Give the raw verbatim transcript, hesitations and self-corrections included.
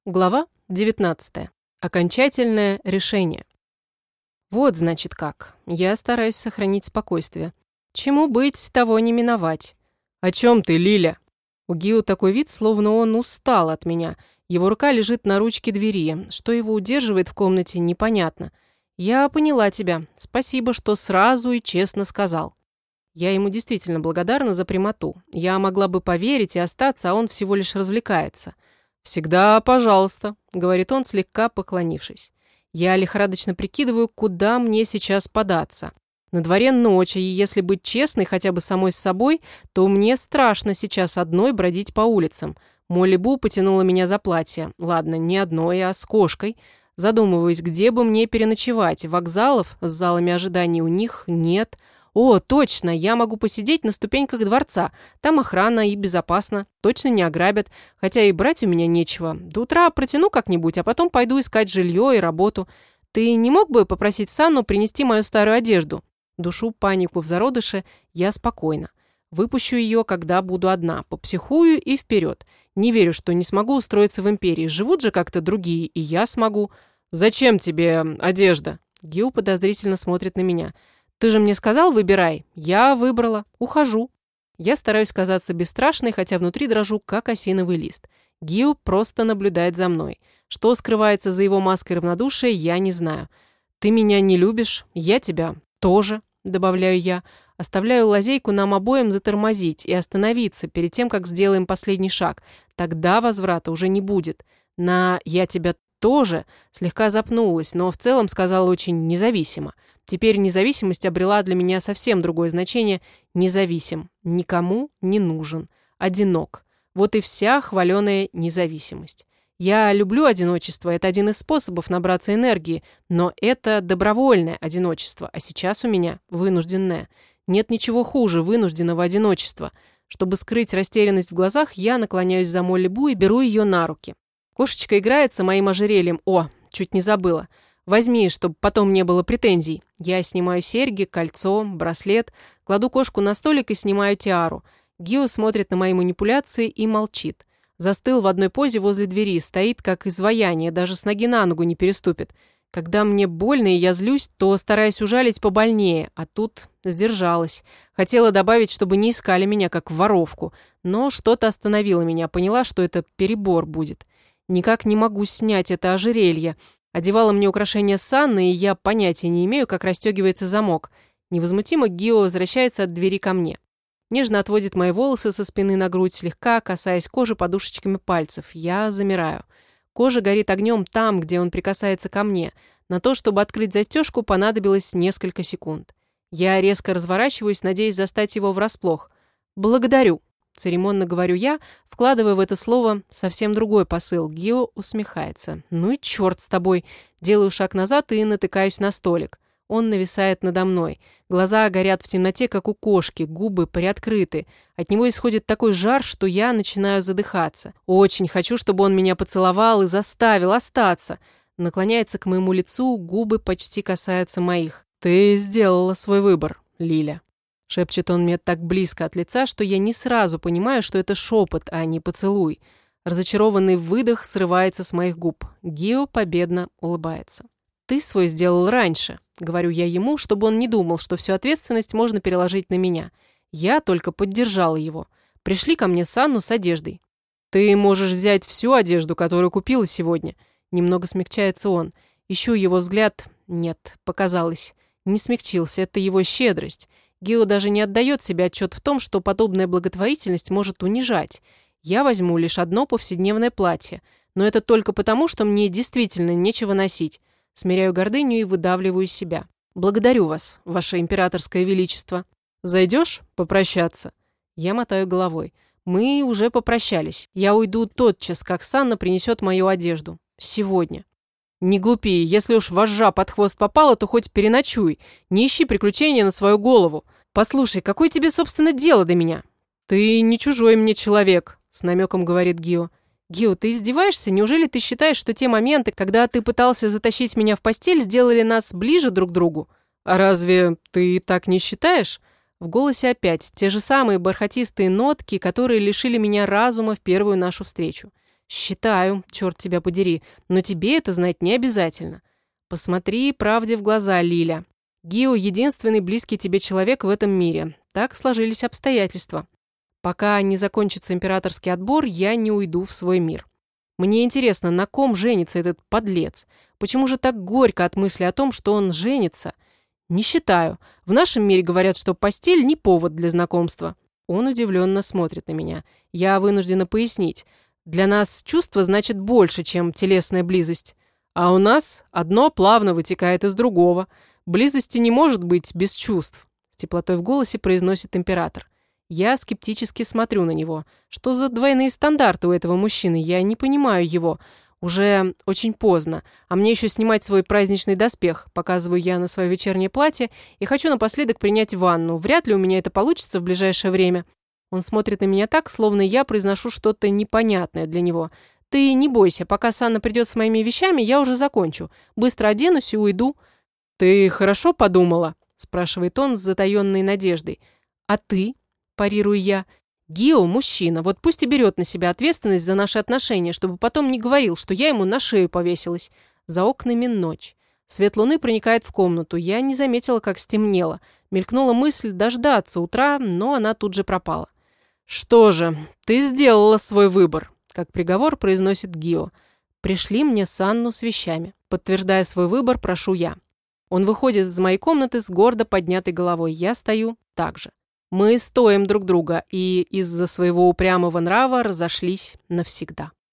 Глава девятнадцатая. Окончательное решение. Вот, значит, как. Я стараюсь сохранить спокойствие. Чему быть, того не миновать. «О чем ты, Лиля?» У Гио такой вид, словно он устал от меня. Его рука лежит на ручке двери. Что его удерживает в комнате, непонятно. «Я поняла тебя. Спасибо, что сразу и честно сказал». Я ему действительно благодарна за прямоту. Я могла бы поверить и остаться, а он всего лишь развлекается. «Всегда пожалуйста», — говорит он, слегка поклонившись. Я лихорадочно прикидываю, куда мне сейчас податься. На дворе ночь, и если быть честной хотя бы самой с собой, то мне страшно сейчас одной бродить по улицам. Молли Бу потянула меня за платье. Ладно, не одной, а с кошкой. Задумываюсь, где бы мне переночевать. Вокзалов с залами ожиданий у них нет. О, точно, я могу посидеть на ступеньках дворца. Там охрана и безопасно. Точно не ограбят. Хотя и брать у меня нечего. До утра протяну как-нибудь, а потом пойду искать жилье и работу. Ты не мог бы попросить Санну принести мою старую одежду? Душу панику в зародыше, я спокойна. Выпущу ее, когда буду одна. Попсихую и вперед. Не верю, что не смогу устроиться в империи. Живут же как-то другие, и я смогу. «Зачем тебе одежда?» Гио подозрительно смотрит на меня. «Ты же мне сказал, выбирай». Я выбрала. Ухожу. Я стараюсь казаться бесстрашной, хотя внутри дрожу, как осиновый лист. Гио просто наблюдает за мной. Что скрывается за его маской равнодушия, я не знаю. «Ты меня не любишь, я тебя тоже», добавляю я. Оставляю лазейку нам обоим затормозить и остановиться перед тем, как сделаем последний шаг. Тогда возврата уже не будет. На «я тебя тоже» слегка запнулась, но в целом сказала очень независимо. Теперь независимость обрела для меня совсем другое значение. Независим. Никому не нужен. Одинок. Вот и вся хваленая независимость. Я люблю одиночество, это один из способов набраться энергии, но это добровольное одиночество, а сейчас у меня вынужденное. Нет ничего хуже вынужденного одиночества. Чтобы скрыть растерянность в глазах, я наклоняюсь за Молли Бу и беру ее на руки. Кошечка играется моим ожерельем. О, чуть не забыла. Возьми, чтобы потом не было претензий. Я снимаю серьги, кольцо, браслет, кладу кошку на столик и снимаю тиару. Гио смотрит на мои манипуляции и молчит. Застыл в одной позе возле двери, стоит как изваяние, даже с ноги на ногу не переступит. Когда мне больно и я злюсь, то стараюсь ужалить побольнее, а тут сдержалась. Хотела добавить, чтобы не искали меня как воровку, но что-то остановило меня, поняла, что это перебор будет. Никак не могу снять это ожерелье. Одевала мне украшение Санны, и я понятия не имею, как расстегивается замок. Невозмутимо Гио возвращается от двери ко мне. Нежно отводит мои волосы со спины на грудь, слегка касаясь кожи подушечками пальцев. Я замираю. Кожа горит огнем там, где он прикасается ко мне. На то, чтобы открыть застежку, понадобилось несколько секунд. Я резко разворачиваюсь, надеясь застать его врасплох. «Благодарю», — церемонно говорю я, вкладывая в это слово совсем другой посыл. Гио усмехается. «Ну и черт с тобой». Делаю шаг назад и натыкаюсь на столик. Он нависает надо мной. Глаза горят в темноте, как у кошки, губы приоткрыты. От него исходит такой жар, что я начинаю задыхаться. Очень хочу, чтобы он меня поцеловал и заставил остаться. Наклоняется к моему лицу, губы почти касаются моих. «Ты сделала свой выбор, Лиля», — шепчет он мне так близко от лица, что я не сразу понимаю, что это шепот, а не поцелуй. Разочарованный выдох срывается с моих губ. Гио победно улыбается. «Ты свой сделал раньше», — говорю я ему, чтобы он не думал, что всю ответственность можно переложить на меня. Я только поддержала его. Пришли ко мне Санну с одеждой. «Ты можешь взять всю одежду, которую купила сегодня». Немного смягчается он. Ищу его взгляд. Нет, показалось. Не смягчился, это его щедрость. Гио даже не отдает себе отчет в том, что подобная благотворительность может унижать. Я возьму лишь одно повседневное платье. Но это только потому, что мне действительно нечего носить. Смиряю гордыню и выдавливаю из себя. «Благодарю вас, ваше императорское величество». «Зайдешь попрощаться?» Я мотаю головой. «Мы уже попрощались. Я уйду тотчас, как Санна принесет мою одежду. Сегодня». «Не глупи. Если уж вожжа под хвост попала, то хоть переночуй. Не ищи приключения на свою голову. Послушай, какое тебе, собственно, дело до меня?» «Ты не чужой мне человек», — с намеком говорит Гио. «Гио, ты издеваешься? Неужели ты считаешь, что те моменты, когда ты пытался затащить меня в постель, сделали нас ближе друг к другу? А разве ты так не считаешь?» В голосе опять те же самые бархатистые нотки, которые лишили меня разума в первую нашу встречу. Считаю, черт тебя подери, но тебе это знать не обязательно. Посмотри правде в глаза, Лиля. Гио — единственный близкий тебе человек в этом мире. Так сложились обстоятельства. Пока не закончится императорский отбор, я не уйду в свой мир. Мне интересно, на ком женится этот подлец? Почему же так горько от мысли о том, что он женится? Не считаю. В нашем мире говорят, что постель не повод для знакомства. Он удивленно смотрит на меня. Я вынуждена пояснить. Для нас чувство значит больше, чем телесная близость. А у нас одно плавно вытекает из другого. Близости не может быть без чувств. С теплотой в голосе произносит император. Я скептически смотрю на него. Что за двойные стандарты у этого мужчины? Я не понимаю его. Уже очень поздно, а мне еще снимать свой праздничный доспех. Показываю я на свое вечернее платье и хочу напоследок принять ванну. Вряд ли у меня это получится в ближайшее время. Он смотрит на меня так, словно я произношу что-то непонятное для него. Ты не бойся, пока Санна придет с моими вещами, я уже закончу. Быстро оденусь и уйду. Ты хорошо подумала? Спрашивает он с затаенной надеждой. А ты? Парирую я. Гио – мужчина, вот пусть и берет на себя ответственность за наши отношения, чтобы потом не говорил, что я ему на шею повесилась. За окнами ночь. Свет луны проникает в комнату. Я не заметила, как стемнело. Мелькнула мысль дождаться утра, но она тут же пропала. «Что же, ты сделала свой выбор», – как приговор произносит Гио. «Пришли мне Санну с вещами». Подтверждая свой выбор, прошу я. Он выходит из моей комнаты с гордо поднятой головой. Я стою так же. Мы стоим друг друга и из-за своего упрямого нрава разошлись навсегда.